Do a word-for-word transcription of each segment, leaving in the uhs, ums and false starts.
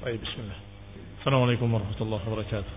طيب بسم الله. السلام عليكم ورحمة الله وبركاته.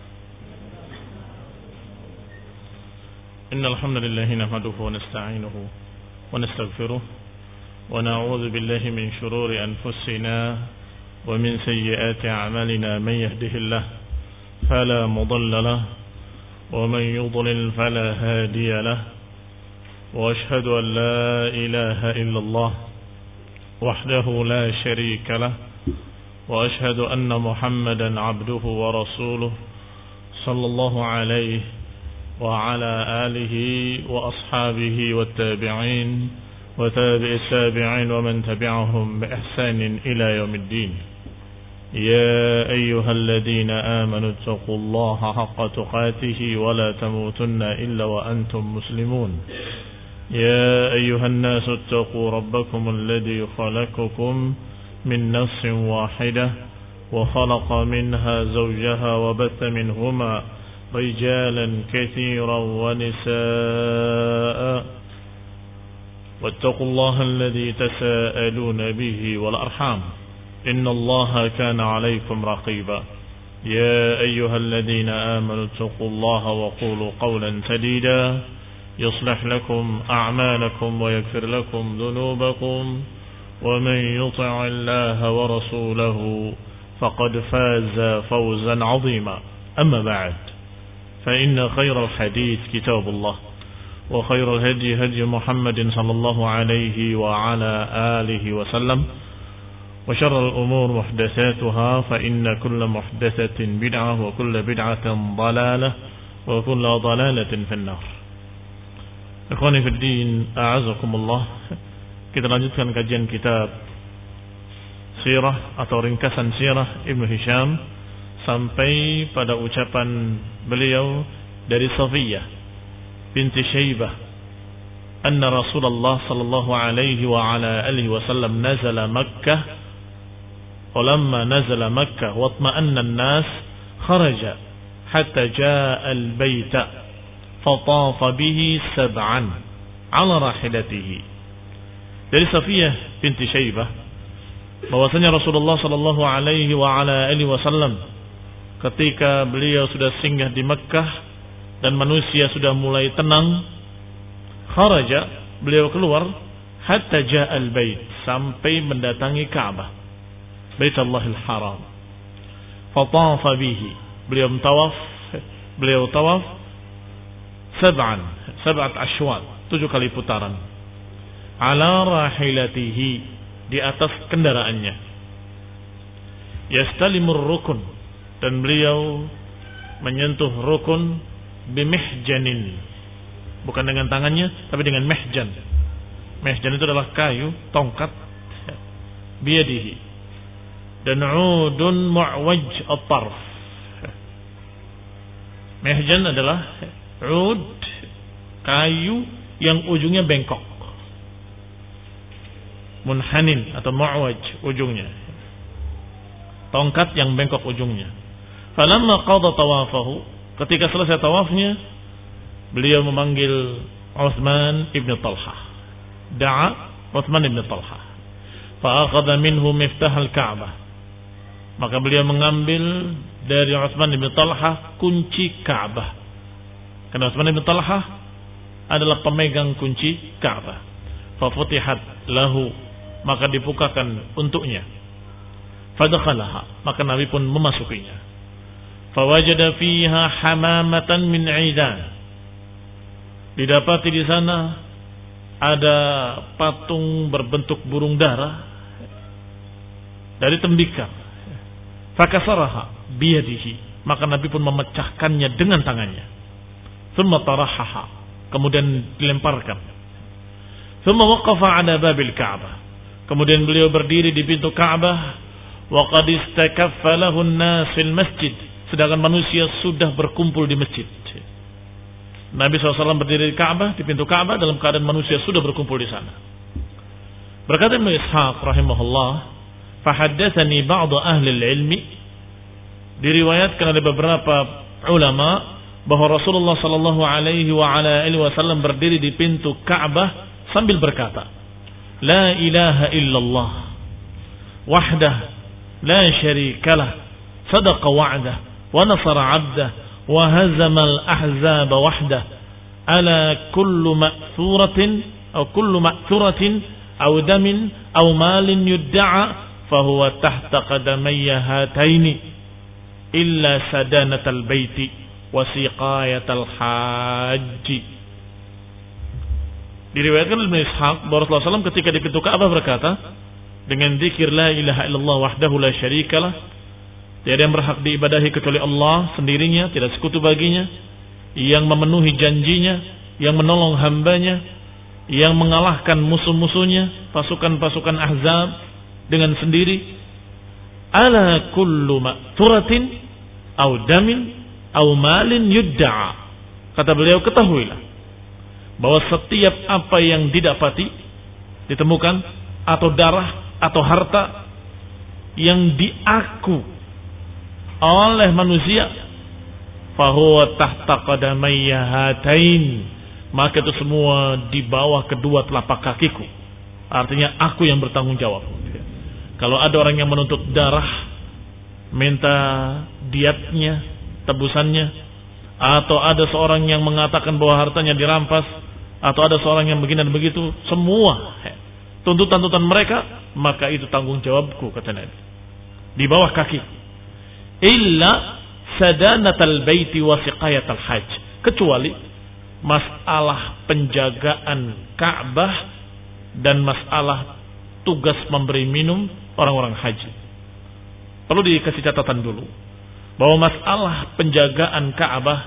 إن الحمد لله نحمده ونستعينه ونستغفره ونعوذ بالله من شرور أنفسنا ومن سيئات أعمالنا. من يهده الله فلا مضل له ومن يضلل فلا هادي له وأشهد أن لا إله إلا الله وحده لا شريك له وأشهد أن محمدا عبده ورسوله صلى الله عليه وعلى آله وأصحابه والتابعين وتابع التابعين ومن تبعهم بإحسان إلى يوم الدين. يا أيها الذين آمنوا اتقوا الله حق تقاته ولا تموتن إلا وأنتم مسلمون. يا أيها الناس اتقوا ربكم الذي خلقكم من نفس واحدة وخلق منها زوجها وبث منهما رجالا كثيرا ونساء واتقوا الله الذي تساءلون به والأرحام إن الله كان عليكم رقيبا. يا أيها الذين آمنوا اتقوا الله وقولوا قولا سديدا يصلح لكم أعمالكم ويغفر لكم ذنوبكم ومن يطع الله ورسوله فقد فاز فوزا عظيما. أما بعد فإن خير الحديث كتاب الله وخير الهدي هدي محمد صلى الله عليه وعلى آله وسلم وشر الأمور محدثاتها فإن كل محدثة بدعة وكل بدعة ضلالة وكل ضلالة في النار. Ikhwani fi din, a'azakumullah. Kita lanjutkan kajian kitab Sirah atau ringkasan Sirah Ibnu Hisham sampai pada ucapan beliau dari Safiyah binti Syaibah anna Rasulullah sallallahu alaihi wa ala alihi wasallam nazala Makkah walamma nazala Makkah watma'anna an-nas kharaja hatta jaa al-baita fatafa bihi sab'an ala rahilatihi. Dari Safiyah binti Syaibah bahwasanya Rasulullah sallallahu alaihi wa ala alihi wasallam ketika beliau sudah singgah di Mekkah dan manusia sudah mulai tenang, kharaja, beliau keluar hatta ja'al bait, sampai mendatangi Ka'bah, Baitullahil Haram. Fatafa bihi, beliau tawaf, beliau tawaf sab'an, sab'at ashwat, tujuh kali putaran. Ala rahilatihi, di atas kendaraannya. Yastalimur rukun, dan beliau menyentuh rukun bimihjanin, bukan dengan tangannya tapi dengan mihjan. Mihjan itu adalah kayu, tongkat, biyadihi, dan udun mu'waj at-tarf. Mihjan adalah ud, kayu yang ujungnya bengkok, munhanin atau mu'waj ujungnya, tongkat yang bengkok ujungnya. Falamma qada tawafahu, ketika selesai tawafnya, beliau memanggil Utsman ibn Talha. Da'a Utsman ibn Talha. Fa akhadha minhu miftah al-Ka'bah. Maka beliau mengambil dari Utsman ibn Talha kunci Ka'bah. Karena Utsman ibn Talha adalah pemegang kunci Ka'bah. Fa futihat lahu, maka dibukakan untuknya. Fadakhalaha, maka Nabi pun memasukinya. Fawajada fiha hamamatan min 'idan. Didapati di sana ada patung berbentuk burung dara dari tembikar. Fakasaraha biyadihi, maka Nabi pun memecahkannya dengan tangannya. Thumma tarahaha, kemudian dilemparkan. Thumma waqafa 'ala babil Ka'bah, kemudian beliau berdiri di pintu Ka'bah. Wa qad istakaffa lahu an-nas fil masjid, sedangkan manusia sudah berkumpul di masjid. Nabi shallallahu alaihi wasallam berdiri di Ka'bah, di pintu Ka'bah, dalam keadaan manusia sudah berkumpul di sana. Berkata Ibnu Ishaq rahimahullah, fahaddatsani ba'd ahli al-ilmi, diriwayatkan oleh beberapa ulama bahwa Rasulullah sallallahu alaihi wa ala alihi wasallam berdiri di pintu Ka'bah sambil berkata, la ilaha illallah wahdah la syarikalah, sadaqa wa'dah, wa nasara 'abdah, wa hazama al-ahzaba wahdah. Ala kullu ma'thuratin aw kullu ma'thuratin aw damin aw malin yudda'a fahuwa tahta qadamayya hataini illa sadanatal baiti wa siqayatal haji. Diriwayatkan oleh Ibnu Ishaq bahwa Rasulullah sallallahu alaihi wasallam ketika di pintu Ka'bah berkata dengan zikir la ilaha illallah wahdahu la syarikalah, tiada yang berhak diibadahi kecuali Allah sendirinya, tidak sekutu baginya, yang memenuhi janjinya, yang menolong hambanya, yang mengalahkan musuh-musuhnya, pasukan-pasukan Ahzab dengan sendiri. Ala kullu ma'turatin aw damin aw malin yudda'a. Kata beliau, ketahuilah bahwa setiap apa yang didapati, ditemukan, atau darah atau harta yang diaku oleh manusia, fahuwa tahta qadamayya hatain, maka itu semua di bawah kedua telapak kakiku. Artinya aku yang bertanggung jawab. Kalau ada orang yang menuntut darah, minta diatnya, tebusannya, atau ada seorang yang mengatakan bahwa hartanya dirampas, atau ada seorang yang begini dan begitu, semua tuntutan-tuntutan mereka, maka itu tanggung jawabku, kata Nabi, di bawah kaki. Illa sadanatal baiti wa siqayatal hajj, kecuali masalah penjagaan Ka'bah dan masalah tugas memberi minum orang-orang haji. Perlu dikasih catatan dulu bahwa masalah penjagaan Ka'bah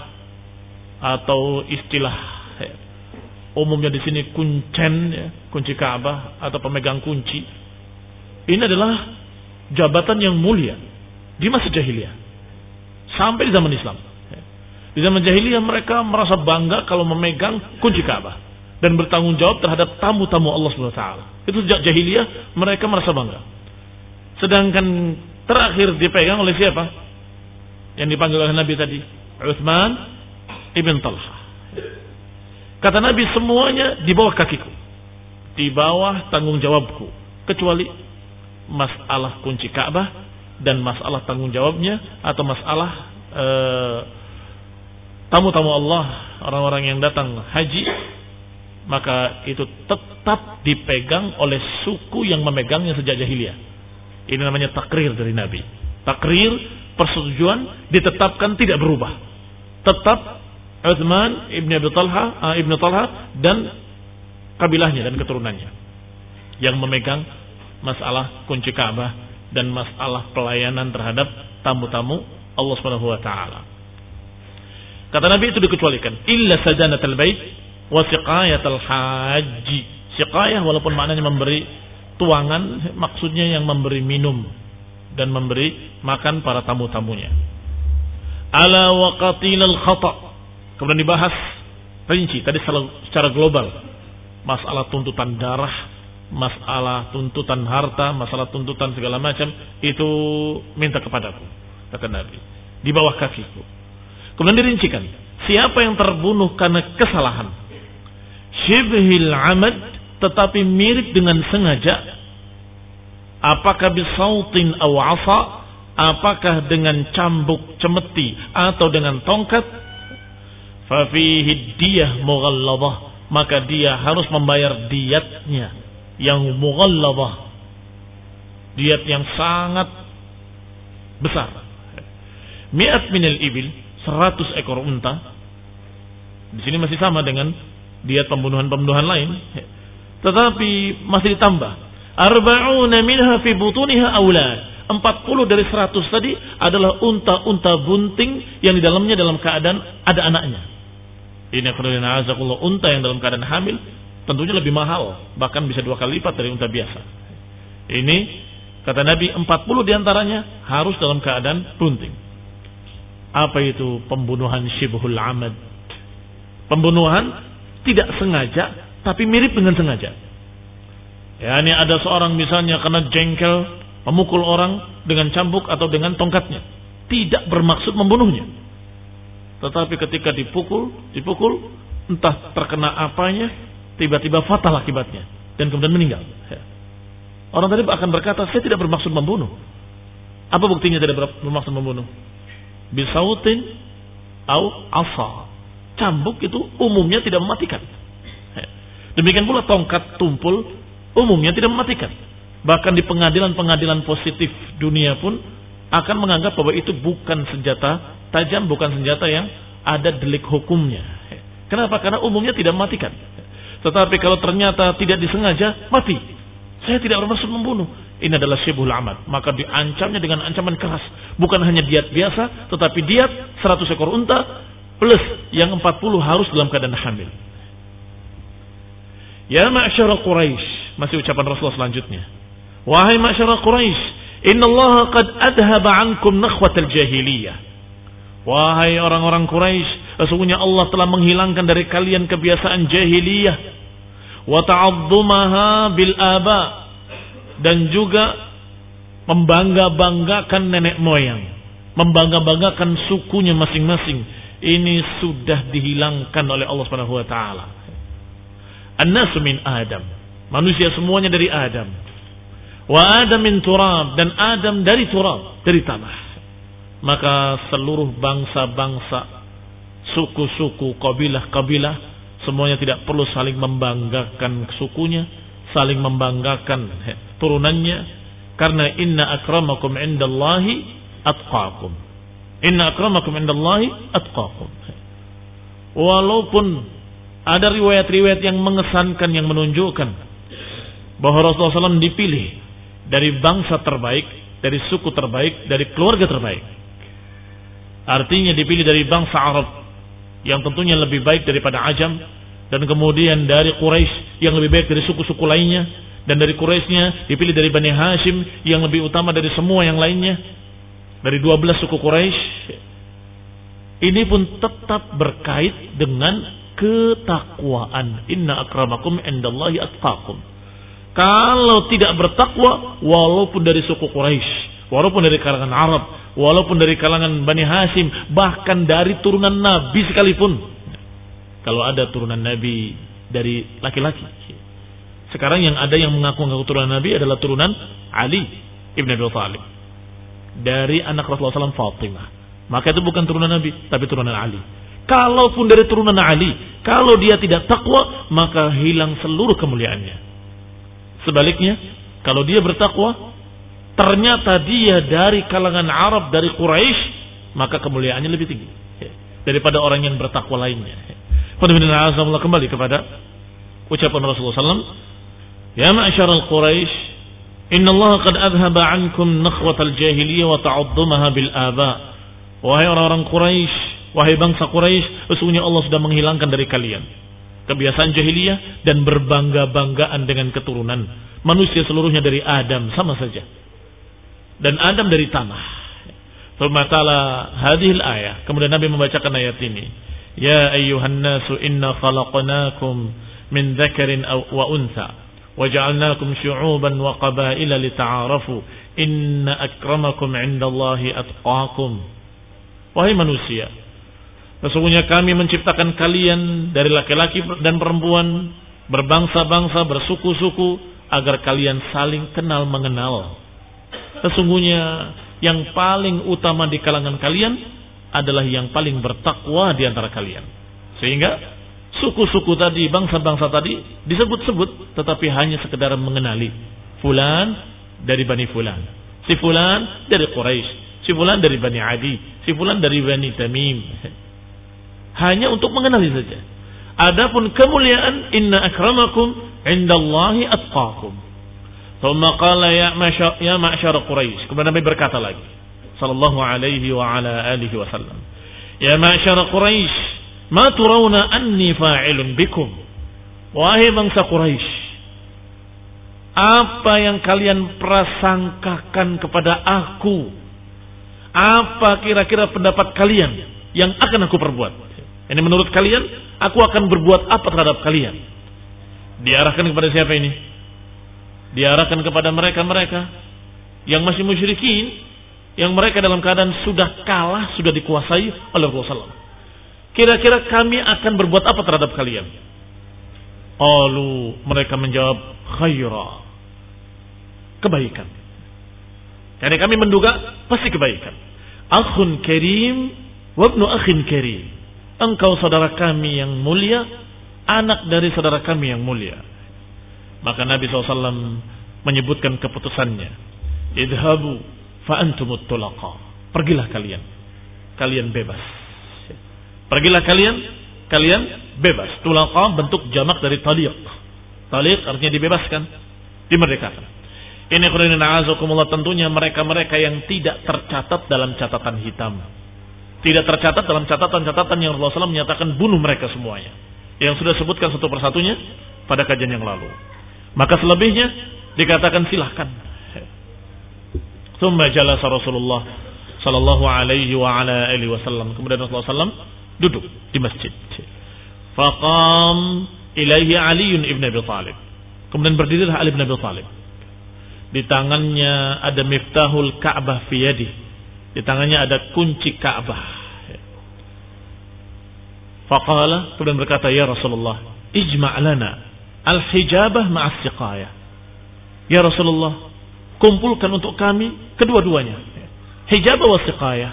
atau istilah ya, umumnya di sini kuncen, ya, kunci Ka'bah atau pemegang kunci, ini adalah jabatan yang mulia di masa jahiliyah sampai di zaman Islam. Di zaman jahiliyah mereka merasa bangga kalau memegang kunci Ka'bah dan bertanggung jawab terhadap tamu-tamu Allah Subhanahu wa taala. Itu sejak jahiliyah mereka merasa bangga. Sedangkan terakhir dipegang oleh siapa? Yang dipanggil oleh Nabi tadi, Utsman ibn Talha. Kata Nabi, semuanya di bawah kakiku, di bawah tanggung jawabku, kecuali masalah kunci Ka'bah dan masalah tanggung jawabnya atau masalah eh, tamu-tamu Allah, orang-orang yang datang haji, maka itu tetap dipegang oleh suku yang memegangnya sejak jahiliyah. Ini namanya takrir dari Nabi. Takrir, persetujuan ditetapkan tidak berubah. Tetap Utsman ibn Abi Talha, uh, ibn Talha dan kabilahnya dan keturunannya yang memegang masalah kunci Ka'bah dan masalah pelayanan terhadap tamu-tamu Allah Subhanahu wa taala. Kata Nabi itu dikecualikan illa sadanatal bait wa siqayatal haji. Siqayah walaupun maknanya memberi tuangan, maksudnya yang memberi minum dan memberi makan para tamu-tamunya. Ala wa qatilal khata'. Kemudian dibahas rinci tadi secara global, masalah tuntutan darah, masalah tuntutan harta, masalah tuntutan segala macam, itu minta kepadaku, kata Nabi, di bawah kakiku. Kemudian dirincikan, siapa yang terbunuh karena kesalahan, syibhil amad, tetapi mirip dengan sengaja, apakah bisautin aw asa, apakah dengan cambuk cemeti atau dengan tongkat, fafihi diyah mughalladhah, maka dia harus membayar diatnya yang mughalladhah, diat yang sangat besar. Mi'at minal ibil, seratus ekor unta. Di sini masih sama dengan diat pembunuhan-pembunuhan lain, tetapi masih ditambah. Arba'una minha fi butuniha aulad. empat puluh dari seratus tadi adalah unta-unta bunting yang di dalamnya dalam keadaan ada anaknya. Ini akhirnya azakullah, unta yang dalam keadaan hamil tentunya lebih mahal, bahkan bisa dua kali lipat dari unta biasa. Ini kata Nabi, empat puluh diantaranya harus dalam keadaan bunting. Apa itu pembunuhan syibhul amad? Pembunuhan tidak sengaja tapi mirip dengan sengaja. Ya, ini ada seorang misalnya karena jengkel memukul orang dengan cambuk atau dengan tongkatnya, tidak bermaksud membunuhnya, tetapi ketika dipukul, dipukul entah terkena apanya, tiba-tiba fatal akibatnya dan kemudian meninggal. Orang tadi akan berkata, saya tidak bermaksud membunuh, Apa buktinya tidak bermaksud membunuh? Bisautin au asa. Cambuk itu umumnya tidak mematikan. Demikian pula tongkat tumpul umumnya tidak mematikan. Bahkan di pengadilan-pengadilan positif dunia pun akan menganggap bahwa itu bukan senjata tajam, bukan senjata yang ada delik hukumnya. Kenapa? Karena umumnya tidak mematikan. Tetapi kalau ternyata tidak disengaja, mati. Saya tidak bermaksud membunuh. Ini adalah syibhul amad. Maka diancamnya dengan ancaman keras. Bukan hanya diat biasa, tetapi diat seratus ekor unta plus yang empat puluh harus dalam keadaan hamil. Ya ma'syara Quraisy, masih ucapan Rasulullah selanjutnya. Wahai ma'syara Quraisy, innallaha qad adhaba ankum nakhwatal jahiliyah. Wahai orang-orang Quraisy, sesungguhnya Allah telah menghilangkan dari kalian kebiasaan jahiliyah. Wa ta'adzumaha bil aba, dan juga membangga-banggakan nenek moyang, membangga-banggakan sukunya masing-masing. Ini sudah dihilangkan oleh Allah Subhanahu wa taala. An-nasu min Adam, manusia semuanya dari Adam. Wa Adam min turab, dan Adam dari turab, dari tanah. Maka seluruh bangsa-bangsa, suku-suku, kabilah-kabilah, semuanya tidak perlu saling membanggakan sukunya, saling membanggakan turunannya, karena inna akramakum indallahi atqakum. Inna akramakum indallahi atqakum. Walaupun ada riwayat-riwayat yang mengesankan, yang menunjukkan bahwa Rasulullah shallallahu alaihi wasallam dipilih dari bangsa terbaik, dari suku terbaik, dari keluarga terbaik. Artinya dipilih dari bangsa Arab yang tentunya lebih baik daripada Ajam, dan kemudian dari Quraisy yang lebih baik dari suku-suku lainnya, dan dari Quraisynya dipilih dari Bani Hashim yang lebih utama dari semua yang lainnya, dari dua belas suku Quraisy. Ini pun tetap berkait dengan ketakwaan. Inna akramakum indallahi atqakum. Kalau tidak bertakwa, walaupun dari suku Quraisy, walaupun dari kalangan Arab, walaupun dari kalangan Bani Hashim, bahkan dari turunan Nabi sekalipun, kalau ada turunan Nabi dari laki-laki. Sekarang yang ada yang mengaku-ngaku turunan Nabi adalah turunan Ali ibn Abi Thalib, dari anak Rasulullah shallallahu alaihi wasallam Fatimah. Maka itu bukan turunan Nabi, tapi turunan Ali. Kalaupun dari turunan Ali, kalau dia tidak takwa, maka hilang seluruh kemuliaannya. Sebaliknya, kalau dia bertakwa, ternyata dia dari kalangan Arab, dari Quraisy, maka kemuliaannya lebih tinggi daripada orang yang bertakwa lainnya. Kembali kepada ucapan Rasulullah shallallahu alaihi wasallam, ya ma'syaral Quraisy, innallaha qad adhaba ankum nakhwatal jahiliyah wa ta'adzumaha bil aba. Wahai orang-orang Quraisy, wahai bangsa Quraisy, sesungguhnya Allah sudah menghilangkan dari kalian kebiasaan jahiliyah dan berbangga-banggaan dengan keturunan. Manusia seluruhnya dari Adam, sama saja. Dan Adam dari tanah. Thumma ta'ala hadhil ayah. Kemudian Nabi membacakan ayat ini. Ya ayyuhan nasu inna khalaqnakum min dzakarin wa untha wa ja'alnakum syu'uban wa qabaila lita'arafu inna akramakum 'indallahi atqakum. Wahai manusia, sesungguhnya kami menciptakan kalian dari laki-laki dan perempuan, berbangsa-bangsa, bersuku-suku, agar kalian saling kenal mengenal. Sesungguhnya yang paling utama di kalangan kalian adalah yang paling bertakwa di antara kalian. Sehingga suku-suku tadi, bangsa-bangsa tadi disebut-sebut, tetapi hanya sekedar mengenali. Fulan dari Bani Fulan, si Fulan dari Quraisy, si Fulan dari Bani Adi, si Fulan dari Bani Tamim. Hanya untuk mengenali saja. Adapun kemuliaan, inna akramakum indallahi atqakum. Thumma qala ya ma'syar ya ma'syar Quraisy. Kemudian Nabi berkata lagi, sallallahu alaihi wa ala alihi wasallam, ya ma'syar Quraisy, ma turawna anni fa'ilun bikum. Wahai bangsa Quraisy, apa yang kalian prasangkakan kepada aku? Apa kira-kira pendapat kalian yang akan aku perbuat? Ini menurut kalian, aku akan berbuat apa terhadap kalian? Diarahkan kepada siapa ini? Diarahkan kepada mereka-mereka yang masih musyrikin, yang mereka dalam keadaan sudah kalah, sudah dikuasai oleh Rasulullah shallallahu alaihi wasallam. Kira-kira kami akan berbuat apa terhadap kalian? Qalu, mereka menjawab, khaira, kebaikan. Jadi kami menduga pasti kebaikan. Akhun karim wa ibnu akhin karim. Engkau saudara kami yang mulia, anak dari saudara kami yang mulia. Maka Nabi shallallahu alaihi wasallam menyebutkan keputusannya. Idhabu fa antumut tulaqa. Pergilah kalian. Kalian bebas. Pergilah kalian, kalian bebas. Tulaqa bentuk jamak dari taliq. Taliq artinya dibebaskan, dimerdekakan. Ini qur'anin a'azakumullah, tentunya mereka-mereka yang tidak tercatat dalam catatan hitam. Tidak tercatat dalam catatan-catatan yang Rasulullah shallallahu alaihi wasallam menyatakan bunuh mereka semuanya. Yang sudah sebutkan satu persatunya pada kajian yang lalu. Maka selebihnya dikatakan silahkan. Tsumma jalasa Rasulullah sallallahu alaihi wa ala alihi wasallam. Kemudian Rasulullah shallallahu alaihi wasallam duduk di masjid. Faqam ilaihi Ali ibn Abi Thalib. Kemudian berdirilah Ali ibn Abi Thalib. Di tangannya ada miftahul Ka'bah fi yadi. Di tangannya ada kunci Ka'bah. Faqala, kemudian berkata, ya Rasulullah, ijma' lana al-hijabah ma'as siqayah. Ya Rasulullah, kumpulkan untuk kami kedua-duanya, hijabah wa siqayah.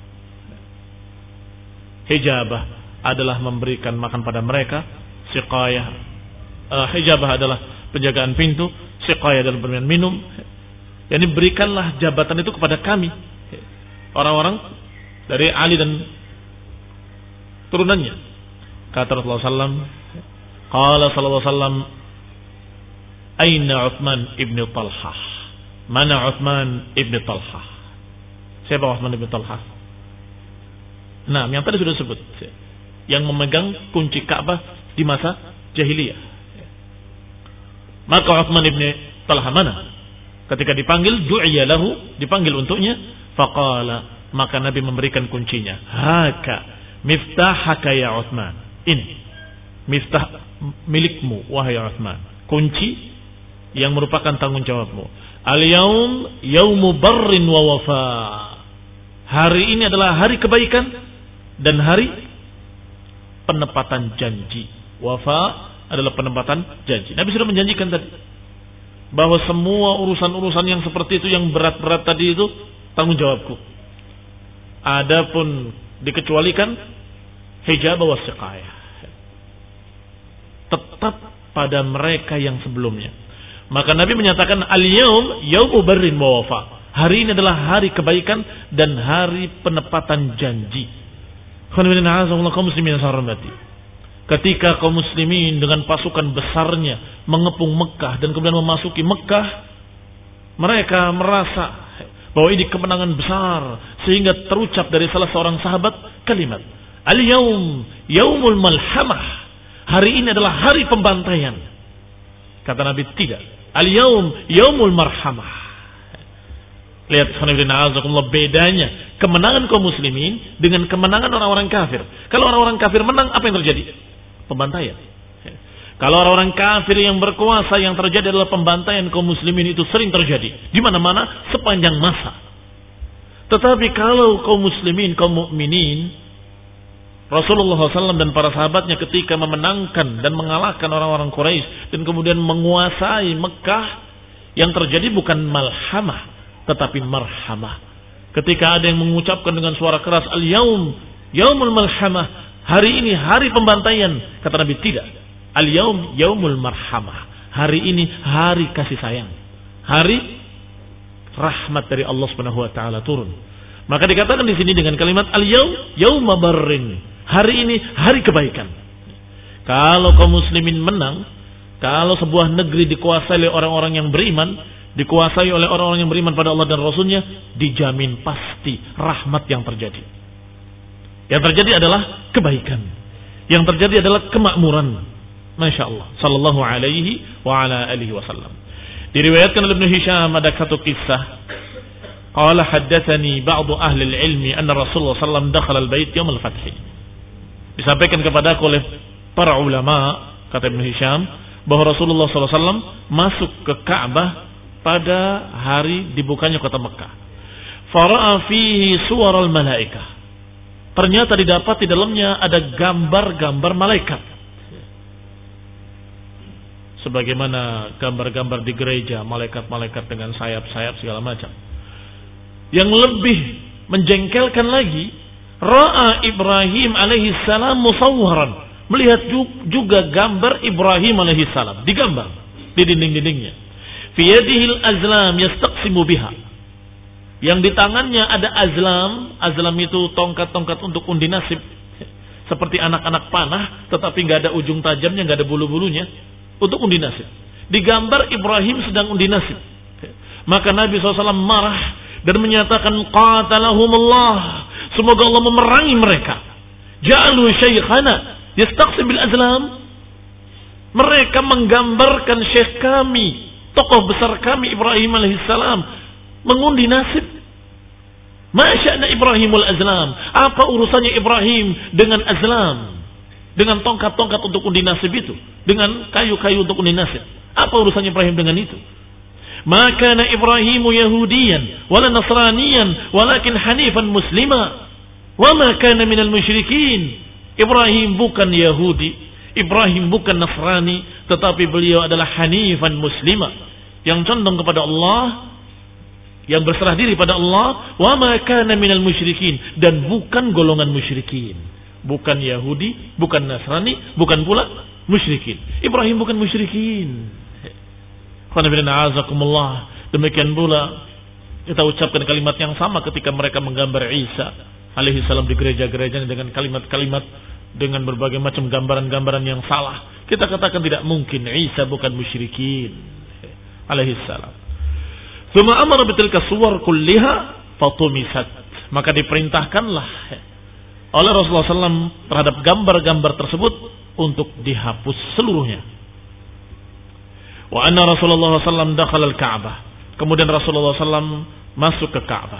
Hijabah adalah memberikan makan pada mereka, siqayah uh, hijabah adalah penjagaan pintu, siqayah adalah berminum minum. Yani berikanlah jabatan itu kepada kami, orang-orang dari Ali dan turunannya. Kata Rasulullah sallallahu alaihi wasallam, qala sallallahu alaihi wasallam, aina Uthman ibn Talhah? Mana Uthman ibn Talhah? Siapa Uthman ibn Talhah? Nah, yang tadi sudah sebut, yang memegang kunci Ka'bah di masa jahiliyah. Maka Uthman ibn Talhah mana? Ketika dipanggil, du'iya lahu, dipanggil untuknya, faqala, maka Nabi memberikan kuncinya. Haka miftahaka ya Uthman. Ini miftah milikmu wahai Uthman. Kunci yang merupakan tanggung jawabmu. Al-yaum yaumu barrin wa wafa. Hari ini adalah hari kebaikan dan hari penepatan janji. Wafa adalah penepatan janji. Nabi sudah menjanjikan tadi bahwa semua urusan-urusan yang seperti itu, yang berat-berat tadi itu tanggung jawabku. Adapun dikecualikan hijab wa siqayah, tetap pada mereka yang sebelumnya. Maka Nabi menyatakan al-yaum yaumu barrin wa wafa. Hari ini adalah hari kebaikan dan hari penepatan janji. Ketika kaum muslimin dengan pasukan besarnya mengepung Mekah dan kemudian memasuki Mekah, mereka merasa bahwa ini kemenangan besar, sehingga terucap dari salah seorang sahabat kalimat, al-yaum yaumul malhamah. Hari ini adalah hari pembantaian. Kata Nabi, tidak. Al-yaum yaumul marhamah. Lihat bedanya kemenangan kaum muslimin dengan kemenangan orang-orang kafir. Kalau orang-orang kafir menang, apa yang terjadi? Pembantaian. Kalau orang-orang kafir yang berkuasa, yang terjadi adalah pembantaian kaum muslimin. Itu sering terjadi di mana-mana sepanjang masa. Tetapi kalau kaum muslimin, kaum mukminin, Rasulullah shallallahu alaihi wasallam dan para sahabatnya ketika memenangkan dan mengalahkan orang-orang Quraisy dan kemudian menguasai Mekah, yang terjadi bukan malhamah tetapi marhamah. Ketika ada yang mengucapkan dengan suara keras, al-yaum yaumul malhamah, hari ini hari pembantaian, kata Nabi, tidak. Al-yaum yaumul marhamah, hari ini hari kasih sayang, hari rahmat dari Allah Subhanahu wa taala turun. Maka dikatakan di sini dengan kalimat al-yaum yauma barrin, hari ini hari kebaikan. Kalau kaum muslimin menang, kalau sebuah negeri dikuasai oleh orang-orang yang beriman, dikuasai oleh orang-orang yang beriman pada Allah dan Rasulnya, dijamin pasti rahmat yang terjadi. Yang terjadi adalah kebaikan. Yang terjadi adalah kemakmuran. Masya Allah. Sallallahu alaihi wa ala alihi wasallam. Diriwayatkan oleh Ibnu Hisham ada satu kisah. Qala haddatsani ba'du ahli al-ilmi anna Rasulullah sallallahu alaihi wasallam dakhala al-bait yawm al-fath. Disampaikan kepada aku oleh para ulama, kata Ibnu Hisham, bahwa Rasulullah sallallahu alaihi wasallam masuk ke Ka'bah pada hari dibukanya kota Mekah. Fara'a fihi suwaral malaikah. Ternyata didapat di dalamnya ada gambar-gambar malaikat. Sebagaimana gambar-gambar di gereja, malaikat-malaikat dengan sayap-sayap segala macam. Yang lebih menjengkelkan lagi, ra'a Ibrahim alaihi salam musawwaran, melihat juga gambar Ibrahim alaihi salam digambar di dinding-dindingnya. Fi yadihil azlam yastaqsimu biha. Yang di tangannya ada azlam, azlam itu tongkat-tongkat untuk undi nasib. Seperti anak-anak panah, tetapi nggak ada ujung tajamnya, nggak ada bulu-bulunya, untuk undi nasib. Digambar Ibrahim sedang undi nasib. Maka Nabi shallallahu alaihi wasallam marah dan menyatakan, qatalahumullah, semoga Allah memerangi mereka. Ja'alu syaikhana yastaqsim bil azlam. Mereka menggambarkan syekh kami, tokoh besar kami Ibrahim alaihissalam, mengundi nasib. Masya'na Ibrahimul azlam. Apa urusannya Ibrahim dengan azlam? Dengan tongkat-tongkat untuk undi nasib itu, dengan kayu-kayu untuk undi nasib. Apa urusannya Ibrahim dengan itu? Maka na Ibrahimu Yahudiyan wala Nasraniyan walakin hanifan muslima wa ma kana minal musyrikin. Ibrahim bukan Yahudi, Ibrahim bukan Nasrani, tetapi beliau adalah hanifan muslima, yang condong kepada Allah, yang berserah diri pada Allah, wa ma kana minal musyrikin, dan bukan golongan musyrikin. Bukan Yahudi, bukan Nasrani, bukan pula musyrikin. Ibrahim bukan musyrikin. Demikian pula kita ucapkan kalimat yang sama ketika mereka menggambar Isa alaihi salam di gereja-gerejanya dengan kalimat-kalimat dengan berbagai macam gambaran-gambaran yang salah. Kita katakan tidak mungkin, Isa bukan musyrikin alaihi salam. Tsumma amara bitilka suwar kulliha fatumisat. Maka diperintahkanlah oleh Rasulullah shallallahu alaihi wasallam terhadap gambar-gambar tersebut untuk dihapus seluruhnya. Wa anna Rasulullah shallallahu alaihi wasallam dakhala al-Ka'bah. Kemudian Rasulullah shallallahu alaihi wasallam masuk ke Ka'bah.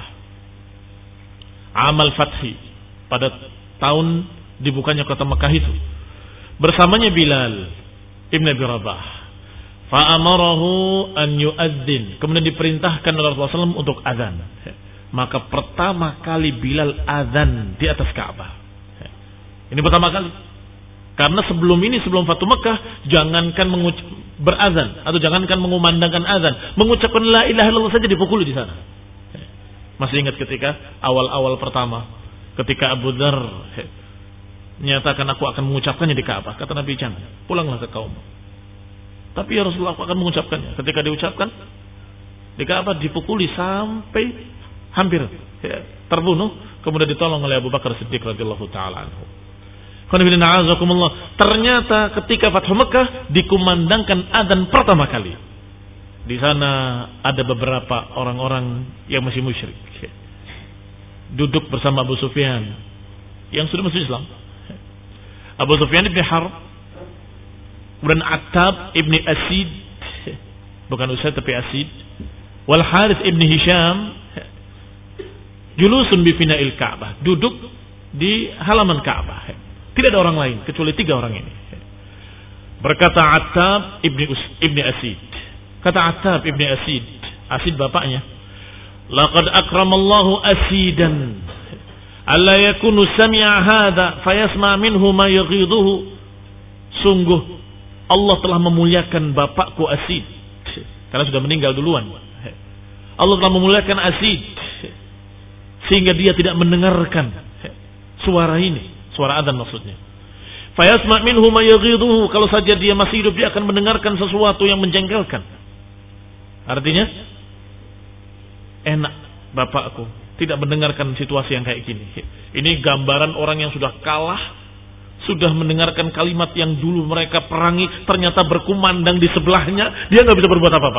Amal Fathi, pada tahun dibukanya kota Mekah itu. Bersamanya Bilal Ibn Abi Rabah. Fa'amarahu an yu'adzin. Kemudian diperintahkan oleh Rasulullah shallallahu alaihi wasallam untuk azan. Maka pertama kali Bilal azan di atas Ka'bah. Ini pertama kali. Karena sebelum ini, sebelum Fatu Mekah, jangankan mengucap, berazan atau jangankan mengumandangkan azan, mengucapkan la ilaha illallah saja dipukuli di sana. Masih ingat ketika awal-awal pertama, ketika Abu Dzar menyatakan aku akan mengucapkannya di Ka'bah, kata Nabi, jangan, pulanglah ke kaum. Tapi ya Rasulullah, aku akan mengucapkannya. Ketika diucapkan di Ka'bah, dipukuli sampai hampir ya, terbunuh, kemudian ditolong oleh Abu Bakar Siddiq radhiyallahu taala anhu. Ternyata ketika Fathu Mekah dikumandangkan adzan pertama kali. Di sana ada beberapa orang-orang yang masih musyrik. Duduk bersama Abu Sufyan yang sudah masuk Islam. Abu Sufyan ibn Harb, kemudian Attab ibn Asid, bukan Usaid tapi Asid, wal Harith ibn Hisham, julusun bi fina'il Ka'bah, duduk di halaman Ka'bah. Tidak ada orang lain kecuali tiga orang ini. Berkata Attab ibni Us, ibni Asid. Kata Attab ibni Asid, Asid bapaknya, laqad akramallahu Asidan alla yakunu sami'a hadha fayasma' minhu ma yaghiduhu. Sungguh Allah telah memuliakan bapakku Asid, karena sudah meninggal duluan. Allah telah memuliakan Asid sehingga dia tidak mendengarkan suara ini. Suara adzan maksudnya. Fayasma' minhu ma yaghiduhu. Kalau saja dia masih hidup, dia akan mendengarkan sesuatu yang menjengkelkan. Artinya, enak bapakku tidak mendengarkan situasi yang kayak gini. Ini gambaran orang yang sudah kalah, sudah mendengarkan kalimat yang dulu mereka perangi, ternyata berkumandang di sebelahnya, dia nggak bisa berbuat apa-apa.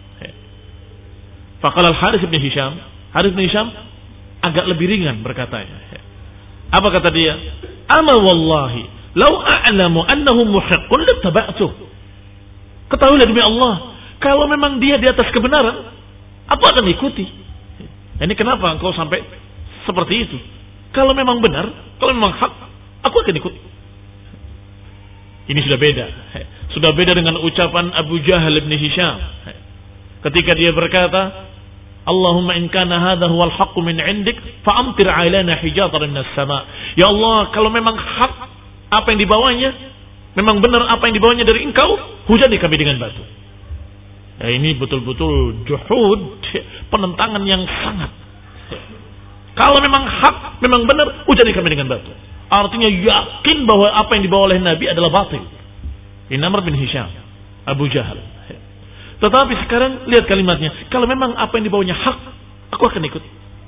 Faqala al-Harith bin Hisham, Harith bin Hisham agak lebih ringan berkatanya. Apa kata dia? Ama wallahi, lau a'lamu annahu muhiqqun lattaba'tuh. Ketahuilah demi Allah, kalau memang dia di atas kebenaran, aku akan ikuti. Ini kenapa engkau sampai seperti itu? Kalau memang benar, kalau memang hak, aku akan ikuti. Ini sudah beda. Sudah beda dengan ucapan Abu Jahal bin Hisham. Ketika dia berkata, Allahumma in kana hadha huwal haqqu min 'indik fa amtir 'alaina hijatan minas sama'. Ya Allah, kalau memang hak apa yang dibawanya, memang benar apa yang dibawanya dari engkau, hujani kami dengan batu. Ya, ini betul-betul juhud, penentangan yang sangat Kalau memang hak, memang benar, hujani kami dengan batu. Artinya yakin bahwa apa yang dibawa oleh Nabi adalah batil. Ini Amr bin Hisham, Abu Jahal. Tetapi sekarang lihat kalimatnya. Kalau memang apa yang dibawanya hak, aku akan ikut.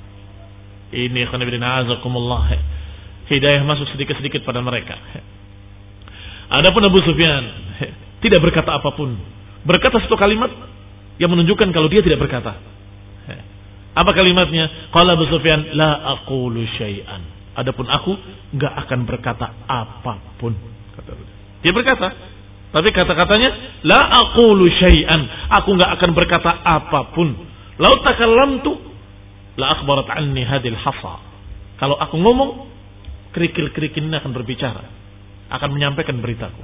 Ini khonibidina azakumullah. Hidayah masuk sedikit-sedikit pada mereka. Adapun Abu Sufyan tidak berkata apapun. Berkata satu kalimat yang menunjukkan kalau dia tidak berkata. Apa kalimatnya? Qala Abu Sufyan, la aqulu syai'an. Adapun aku enggak akan berkata apapun. Kata dia berkata, tapi kata-katanya la aqulu syai'an. Aku enggak akan berkata apapun. Lau takallamtu la akhbarat anni hadil hasa. Kalau aku ngomong, kerikil-kerikil ini akan berbicara, akan menyampaikan beritaku.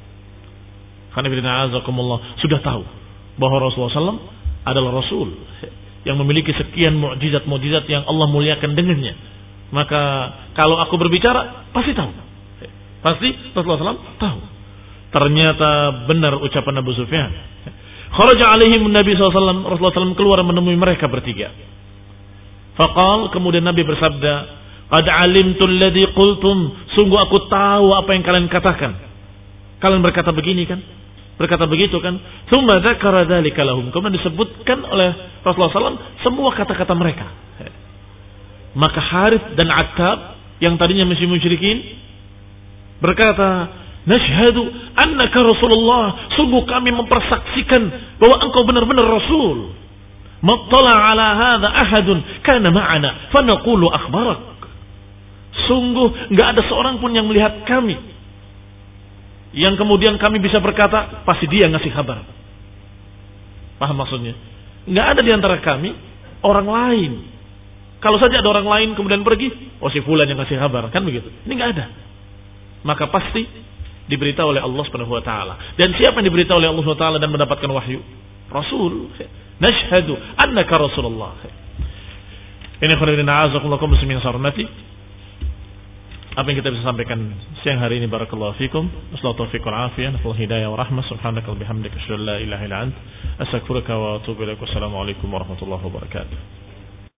Khonibidina azakumullah, sudah tahu bahwa Rasulullah shallallahu alaihi wasallam adalah Rasul yang memiliki sekian mukjizat-mukjizat yang Allah muliakan dengannya. Maka kalau aku berbicara, pasti tahu. Pasti Rasulullah shallallahu alaihi wasallam tahu. Ternyata benar ucapan Abu Sufyan. Kharaja alaihim Nabi shallallahu alaihi wasallam, Rasulullah shallallahu alaihi wasallam keluar menemui mereka bertiga. Faqal, kemudian Nabi bersabda, qad alimtu alladhi qultum, sungguh aku tahu apa yang kalian katakan. Kalian berkata begini kan? Berkata begitu kan? Tsumma dzakara dzalika lahum. Kemudian disebutkan oleh Rasulullah shallallahu alaihi wasallam semua kata-kata mereka. Maka Harith dan Attab yang tadinya masih musyrikin berkata, nashhadu annaka Rasulullah, sungguh kami mempersaksikan bahwa engkau benar-benar Rasul. Mattala ala hadza ahadun kana ma'ana fa naqulu akhbarak. Sungguh enggak ada seorang pun yang melihat kami yang kemudian kami bisa berkata pasti dia ngasih kabar. Paham maksudnya? Enggak ada di antara kami orang lain. Kalau saja ada orang lain kemudian pergi, oh si fulan yang ngasih kabar, kan begitu. Ini enggak ada. Maka pasti diberitahu oleh Allah Subhanahu wa taala. Dan siapa yang diberitahu oleh Allah Subhanahu wa taala dan mendapatkan wahyu? Rasul. Nashhadu annaka Rasulullah. Ini khairuddin a'azakumullah kaum muslimin sarmati. Apa yang kita bisa sampaikan siang hari ini, barakallahu fikum. Wassalatu taufiq wal afiyah, wal hidayah wa rahmah. Subhanaka wa bihamdika asyhadu an la ilaha illa anta astaghfiruka wa atubu ilaik. Wassalamu alaikum warahmatullahi wabarakatuh.